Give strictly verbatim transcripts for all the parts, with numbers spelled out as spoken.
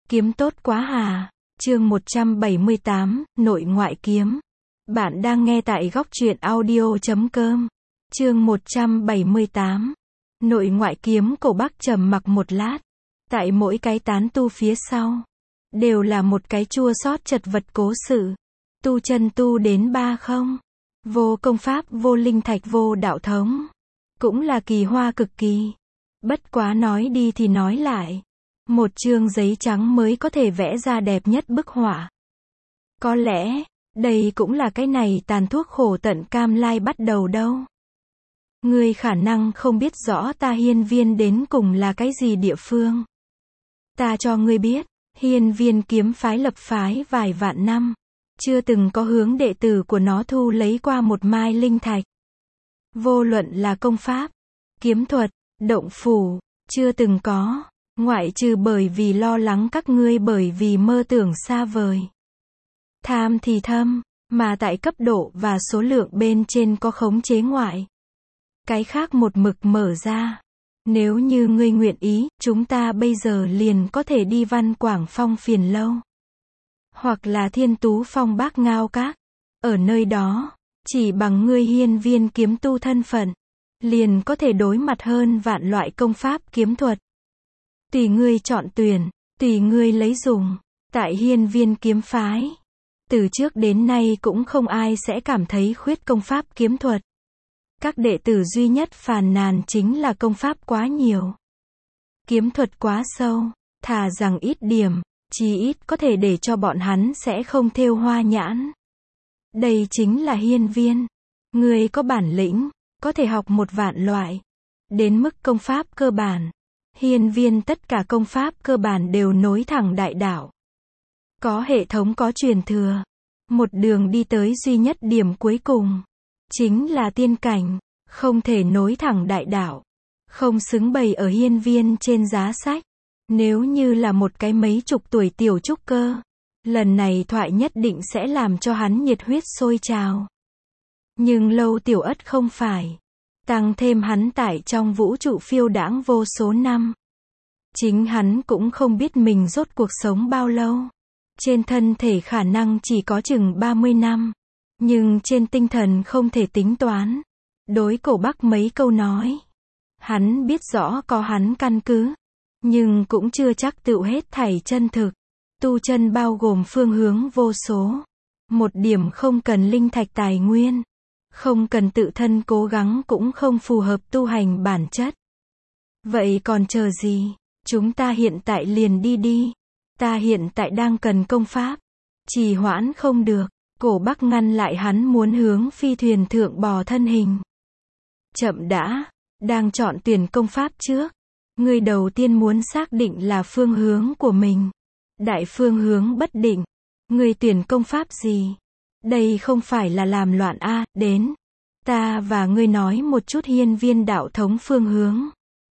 Kiếm tốt quá hà. Chương một trăm bảy mươi tám, Nội ngoại kiếm. Bạn đang nghe tại góc truyện audio chấm com. Chương một trăm bảy mươi tám. Nội ngoại kiếm. Cổ Bắc trầm mặc một lát. Tại mỗi cái tán tu phía sau, đều là một cái chua xót chật vật cố sự. Tu chân tu đến ba không. Vô công pháp, vô linh thạch, vô đạo thống. Cũng là kỳ hoa cực kỳ. Bất quá nói đi thì nói lại. Một chương giấy trắng mới có thể vẽ ra đẹp nhất bức họa. Có lẽ, đây cũng là cái này tàn thuốc khổ tận cam lai bắt đầu đâu. Ngươi khả năng không biết rõ ta Hiên Viên đến cùng là cái gì địa phương. Ta cho ngươi biết, Hiên Viên kiếm phái lập phái vài vạn năm. Chưa từng có hướng đệ tử của nó thu lấy qua một mai linh thạch. Vô luận là công pháp, kiếm thuật, động phủ, chưa từng có. Ngoại trừ bởi vì lo lắng các ngươi bởi vì mơ tưởng xa vời. Tham thì thâm, mà tại cấp độ và số lượng bên trên có khống chế ngoại. Cái khác một mực mở ra. Nếu như ngươi nguyện ý, chúng ta bây giờ liền có thể đi Văn Quảng Phong Phiền Lâu. Hoặc là Thiên Tú Phong Bác Ngao Các. Ở nơi đó, chỉ bằng ngươi Hiên Viên kiếm tu thân phận, liền có thể đối mặt hơn vạn loại công pháp kiếm thuật. Tùy ngươi chọn tuyển, tùy ngươi lấy dùng. Tại Hiên Viên kiếm phái, từ trước đến nay cũng không ai sẽ cảm thấy khuyết công pháp kiếm thuật. Các đệ tử duy nhất phàn nàn chính là công pháp quá nhiều. Kiếm thuật quá sâu, thà rằng ít điểm, chí ít có thể để cho bọn hắn sẽ không thêu hoa nhãn. Đây chính là Hiên Viên. Ngươi có bản lĩnh, có thể học một vạn loại. Đến mức công pháp cơ bản. Hiên Viên tất cả công pháp cơ bản đều nối thẳng đại đạo. Có hệ thống, có truyền thừa. Một đường đi tới duy nhất điểm cuối cùng. Chính là tiên cảnh. Không thể nối thẳng đại đạo. Không xứng bày ở Hiên Viên trên giá sách. Nếu như là một cái mấy chục tuổi tiểu trúc cơ. Lần này thoại nhất định sẽ làm cho hắn nhiệt huyết sôi trào. Nhưng Lâu Tiểu Ất không phải. Tăng thêm hắn tại trong vũ trụ phiêu đãng vô số năm. Chính hắn cũng không biết mình rốt cuộc sống bao lâu. Trên thân thể khả năng chỉ có chừng ba mươi năm. Nhưng trên tinh thần không thể tính toán. Đối Cổ Bắc mấy câu nói. Hắn biết rõ có hắn căn cứ. Nhưng cũng chưa chắc tựu hết thảy chân thực. Tu chân bao gồm phương hướng vô số. Một điểm không cần linh thạch tài nguyên. Không cần tự thân cố gắng cũng không phù hợp tu hành bản chất. Vậy còn chờ gì? Chúng ta hiện tại liền đi đi. Ta hiện tại đang cần công pháp. Trì hoãn không được. Cổ Bắc ngăn lại hắn muốn hướng phi thuyền thượng bò thân hình. Chậm đã. Đang chọn tuyển công pháp trước. Người đầu tiên muốn xác định là phương hướng của mình. Đại phương hướng bất định. Người tuyển công pháp gì? Đây không phải là làm loạn a, đến. Ta và ngươi nói một chút Hiên Viên đạo thống phương hướng.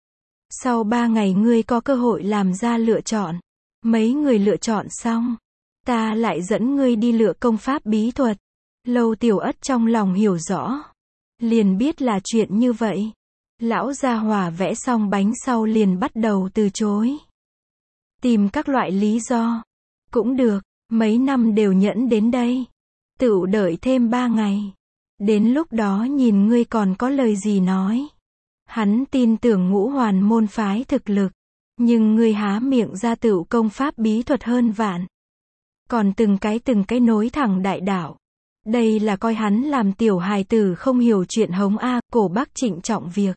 Sau ba ngày ngươi có cơ hội làm ra lựa chọn. Mấy người lựa chọn xong. Ta lại dẫn ngươi đi lựa công pháp bí thuật. Lâu Tiểu Ất trong lòng hiểu rõ. Liền biết là chuyện như vậy. Lão gia hỏa vẽ xong bánh sau liền bắt đầu từ chối. Tìm các loại lý do. Cũng được, mấy năm đều nhẫn đến đây. Tựu đợi thêm ba ngày. Đến lúc đó nhìn ngươi còn có lời gì nói. Hắn tin tưởng Ngũ Hoàn môn phái thực lực. Nhưng ngươi há miệng ra tựu công pháp bí thuật hơn vạn. Còn từng cái từng cái nối thẳng đại đạo. Đây là coi hắn làm tiểu hài tử không hiểu chuyện hống a. Cổ Bắc trịnh trọng việc.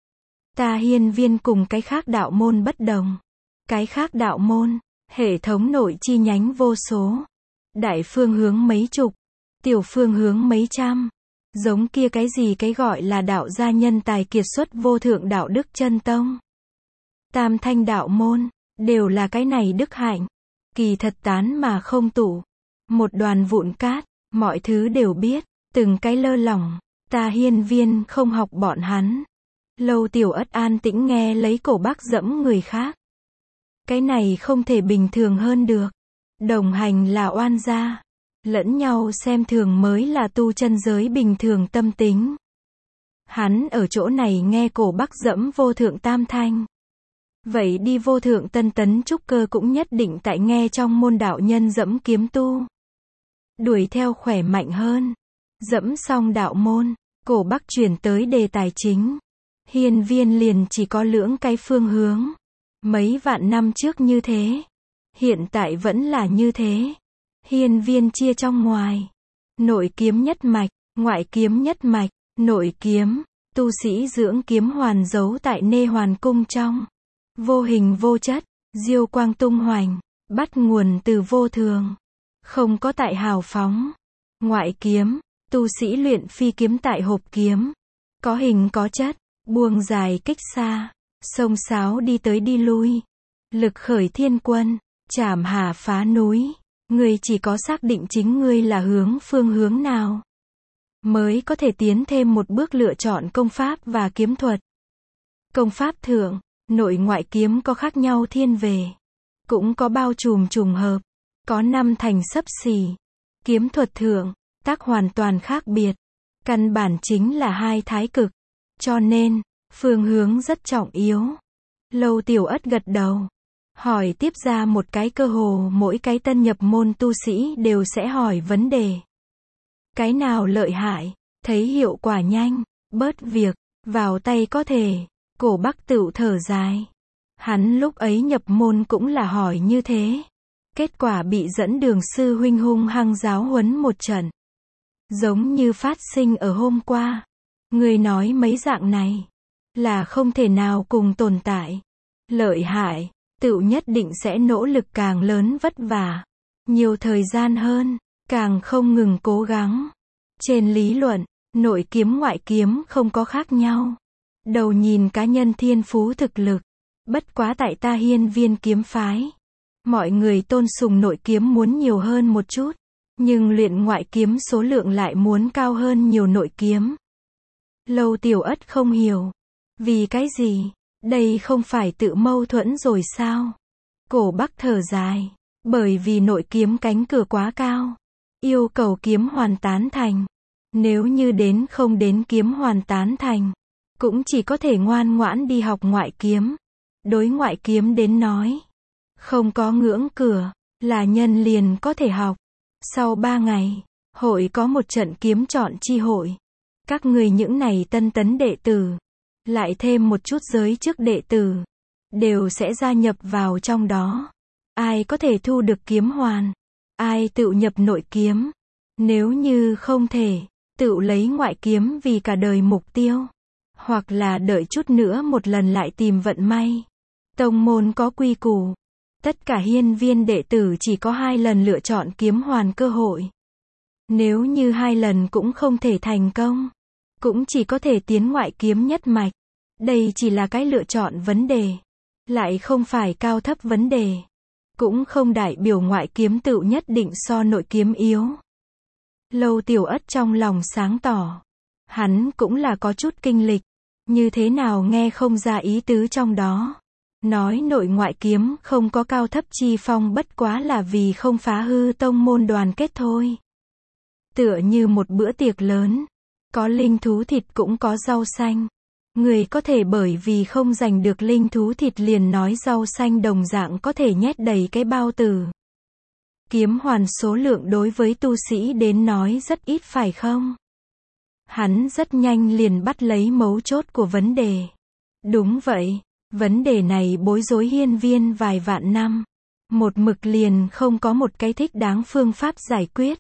Ta Hiên Viên cùng cái khác đạo môn bất đồng. Cái khác đạo môn, hệ thống nội chi nhánh vô số. Đại phương hướng mấy chục. Tiểu phương hướng mấy trăm. Giống kia cái gì cái gọi là đạo gia nhân tài kiệt xuất vô thượng đạo đức chân tông. Tam thanh đạo môn, đều là cái này đức hạnh. Kỳ thật tán mà không tụ. Một đoàn vụn cát, mọi thứ đều biết, từng cái lơ lỏng. Ta Hiên Viên không học bọn hắn. Lâu Tiểu Ất an tĩnh nghe lấy Cổ Bắc dẫm người khác. Cái này không thể bình thường hơn được. Đồng hành là oan gia. Lẫn nhau xem thường mới là tu chân giới bình thường tâm tính. Hắn ở chỗ này nghe Cổ Bắc dẫm vô thượng tam thanh. Vậy đi vô thượng tân tấn trúc cơ cũng nhất định tại nghe trong môn đạo nhân dẫm kiếm tu. Đuổi theo khỏe mạnh hơn. Dẫm xong đạo môn, Cổ Bắc chuyển tới đề tài chính. Hiên viên liền chỉ có lưỡng cái phương hướng. Mấy vạn năm trước như thế. Hiện tại vẫn là như thế. Hiên viên chia trong ngoài. Nội kiếm nhất mạch, ngoại kiếm nhất mạch. Nội kiếm, tu sĩ dưỡng kiếm hoàn giấu tại nê hoàn cung trong. Vô hình vô chất, diêu quang tung hoành. Bắt nguồn từ vô thường. Không có tại hào phóng. Ngoại kiếm, tu sĩ luyện phi kiếm tại hộp kiếm. Có hình có chất, buông dài kích xa. Sông sáo đi tới đi lui. Lực khởi thiên quân, chảm hà phá núi. Ngươi chỉ có xác định chính ngươi là hướng phương hướng nào, mới có thể tiến thêm một bước lựa chọn công pháp và kiếm thuật. Công pháp thượng, nội ngoại kiếm có khác nhau thiên về. Cũng có bao trùm trùng hợp. Có năm thành xấp xỉ. Kiếm thuật thượng, tác hoàn toàn khác biệt. Căn bản chính là hai thái cực. Cho nên, phương hướng rất trọng yếu. Lâu Tiểu Ất gật đầu. Hỏi tiếp ra một cái cơ hồ mỗi cái tân nhập môn tu sĩ đều sẽ hỏi vấn đề. Cái nào lợi hại, thấy hiệu quả nhanh, bớt việc, vào tay có thể. Cổ Bắc tựu thở dài. Hắn lúc ấy nhập môn cũng là hỏi như thế. Kết quả bị dẫn đường sư huynh hung hăng giáo huấn một trận. Giống như phát sinh ở hôm qua. Người nói mấy dạng này là không thể nào cùng tồn tại. Lợi hại, tựu nhất định sẽ nỗ lực càng lớn vất vả. Nhiều thời gian hơn, càng không ngừng cố gắng. Trên lý luận, nội kiếm ngoại kiếm không có khác nhau. Đầu nhìn cá nhân thiên phú thực lực. Bất quá tại ta hiên viên kiếm phái. Mọi người tôn sùng nội kiếm muốn nhiều hơn một chút. Nhưng luyện ngoại kiếm số lượng lại muốn cao hơn nhiều nội kiếm. Lâu Tiểu Ất không hiểu. Vì cái gì? Đây không phải tự mâu thuẫn rồi sao? Cổ Bắc thở dài. Bởi vì nội kiếm cánh cửa quá cao. Yêu cầu kiếm hoàn tán thành. Nếu như đến không đến kiếm hoàn tán thành, cũng chỉ có thể ngoan ngoãn đi học ngoại kiếm. Đối ngoại kiếm đến nói, không có ngưỡng cửa, là nhân liền có thể học. Sau ba ngày, hội có một trận kiếm chọn chi hội. Các người những này tân tấn đệ tử, lại thêm một chút giới chức đệ tử, đều sẽ gia nhập vào trong đó. Ai có thể thu được kiếm hoàn, ai tự nhập nội kiếm. Nếu như không thể, tự lấy ngoại kiếm vì cả đời mục tiêu. Hoặc là đợi chút nữa một lần lại tìm vận may. Tông môn có quy củ. Tất cả hiên viên đệ tử chỉ có hai lần lựa chọn kiếm hoàn cơ hội. Nếu như hai lần cũng không thể thành công, cũng chỉ có thể tiến ngoại kiếm nhất mạch. Đây chỉ là cái lựa chọn vấn đề. Lại không phải cao thấp vấn đề. Cũng không đại biểu ngoại kiếm tự nhất định so nội kiếm yếu. Lâu Tiểu Ất trong lòng sáng tỏ. Hắn cũng là có chút kinh lịch. Như thế nào nghe không ra ý tứ trong đó. Nói nội ngoại kiếm không có cao thấp chi phong bất quá là vì không phá hư tông môn đoàn kết thôi. Tựa như một bữa tiệc lớn. Có linh thú thịt cũng có rau xanh. Người có thể bởi vì không giành được linh thú thịt liền nói rau xanh đồng dạng có thể nhét đầy cái bao tử. Kiếm hoàn số lượng đối với tu sĩ đến nói rất ít phải không? Hắn rất nhanh liền bắt lấy mấu chốt của vấn đề. Đúng vậy, vấn đề này bối rối hiên viên vài vạn năm. Một mực liền không có một cái thích đáng phương pháp giải quyết.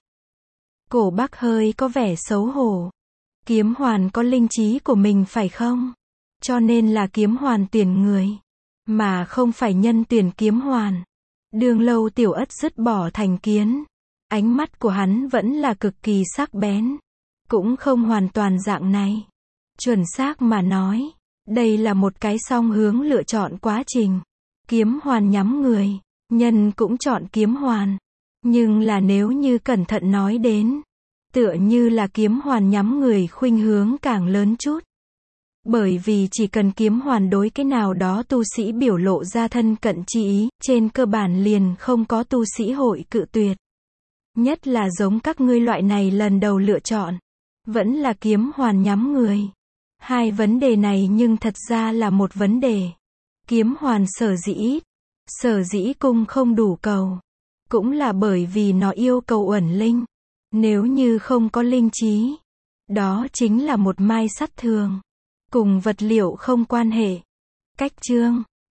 Cổ Bắc hơi có vẻ xấu hổ. Kiếm hoàn có linh trí của mình phải không? Cho nên là kiếm hoàn tuyển người, mà không phải nhân tuyển kiếm hoàn. Đường Lâu Tiểu Ất dứt bỏ thành kiến. Ánh mắt của hắn vẫn là cực kỳ sắc bén. Cũng không hoàn toàn dạng này. Chuẩn xác mà nói, đây là một cái song hướng lựa chọn quá trình. Kiếm hoàn nhắm người, nhân cũng chọn kiếm hoàn. Nhưng là nếu như cẩn thận nói đến, tựa như là kiếm hoàn nhắm người khuynh hướng càng lớn chút. Bởi vì chỉ cần kiếm hoàn đối cái nào đó tu sĩ biểu lộ ra thân cận chi ý, trên cơ bản liền không có tu sĩ hội cự tuyệt. Nhất là giống các ngươi loại này lần đầu lựa chọn, vẫn là kiếm hoàn nhắm người. Hai vấn đề này nhưng thật ra là một vấn đề. Kiếm hoàn sở dĩ ít, sở dĩ cung không đủ cầu, cũng là bởi vì nó yêu cầu uẩn linh. Nếu như không có linh trí, đó chính là một mai sắt thường, cùng vật liệu không quan hệ. Cách chương